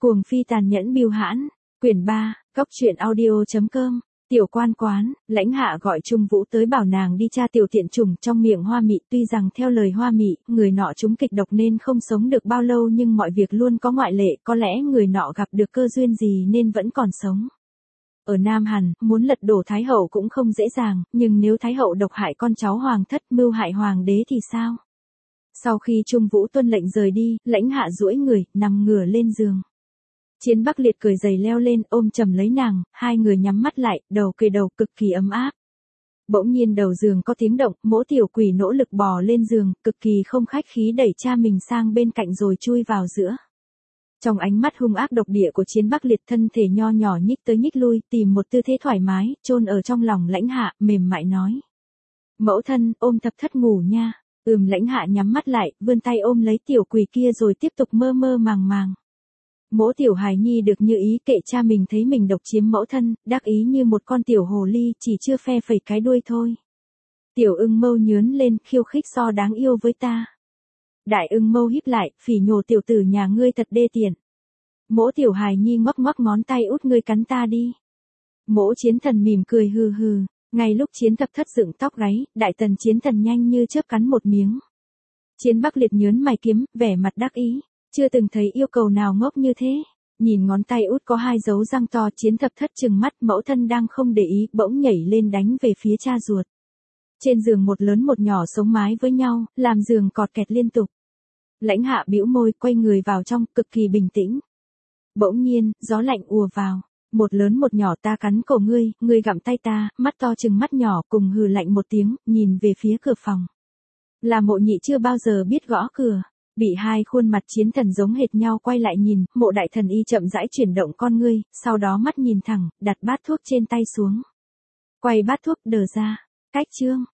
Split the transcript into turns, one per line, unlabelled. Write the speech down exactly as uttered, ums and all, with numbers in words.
Cuồng phi tàn nhẫn bưu hãn, quyển ba, cốc truyện audio chấm com. Tiểu quan quán, Lãnh Hạ gọi Trung Vũ tới bảo nàng đi tra tiểu tiện trùng trong miệng Hoa Mị, tuy rằng theo lời Hoa Mị, người nọ trúng kịch độc nên không sống được bao lâu nhưng mọi việc luôn có ngoại lệ, có lẽ người nọ gặp được cơ duyên gì nên vẫn còn sống. Ở Nam Hàn, muốn lật đổ Thái Hậu cũng không dễ dàng, nhưng nếu Thái Hậu độc hại con cháu Hoàng thất mưu hại Hoàng đế thì sao? Sau khi Trung Vũ tuân lệnh rời đi, Lãnh Hạ duỗi người, nằm ngửa lên giường. Chiến Bắc Liệt cười giày leo lên, ôm chầm lấy nàng, hai người nhắm mắt lại, đầu kề đầu cực kỳ ấm áp. Bỗng nhiên đầu giường có tiếng động, Mỗ tiểu quỷ nỗ lực bò lên giường, cực kỳ không khách khí đẩy cha mình sang bên cạnh rồi chui vào giữa. Trong ánh mắt hung ác độc địa của Chiến Bắc Liệt, thân thể nho nhỏ nhích tới nhích lui, tìm một tư thế thoải mái, chôn ở trong lòng Lãnh Hạ, mềm mại nói: "Mẫu thân, ôm thập thất ngủ nha." Ừm. Lãnh Hạ nhắm mắt lại, vươn tay ôm lấy tiểu quỷ kia rồi tiếp tục mơ mơ màng màng. Mỗ tiểu hài nhi được như ý, kệ cha mình thấy mình độc chiếm mẫu thân, đắc ý như một con tiểu hồ ly, chỉ chưa phe phẩy cái đuôi thôi. Tiểu ưng mâu nhướn lên, khiêu khích so đáng yêu với ta. Đại ưng mâu híp lại, phỉ nhổ tiểu tử nhà ngươi thật đê tiện. Mỗ tiểu hài nhi ngoắc ngoắc ngón tay, út ngươi cắn ta đi. Mỗ Chiến Thần mỉm cười hừ hừ. Ngay lúc Chiến Thập Thất dựng tóc gáy, Đại Tần Chiến Thần nhanh như chớp cắn một miếng. Chiến Bắc Liệt nhớn mày kiếm, vẻ mặt đắc ý. Chưa từng thấy yêu cầu nào ngốc như thế. Nhìn ngón tay út có hai dấu răng to, Chiến Thập Thất trừng mắt, mẫu thân đang không để ý, bỗng nhảy lên đánh về phía cha ruột. Trên giường một lớn một nhỏ sống mái với nhau, làm giường cọt kẹt liên tục. Lãnh Hạ bĩu môi, quay người vào trong, cực kỳ bình tĩnh. Bỗng nhiên, gió lạnh ùa vào. Một lớn một nhỏ, ta cắn cổ ngươi, ngươi gặm tay ta, mắt to trừng mắt nhỏ, cùng hừ lạnh một tiếng, nhìn về phía cửa phòng. Là Mộ Nhị chưa bao giờ biết gõ cửa. Bị hai khuôn mặt chiến thần giống hệt nhau quay lại nhìn, Mộ Đại Thần y chậm rãi chuyển động con ngươi, sau đó mắt nhìn thẳng, đặt bát thuốc trên tay xuống. Quay bát thuốc đờ ra. Cách chương.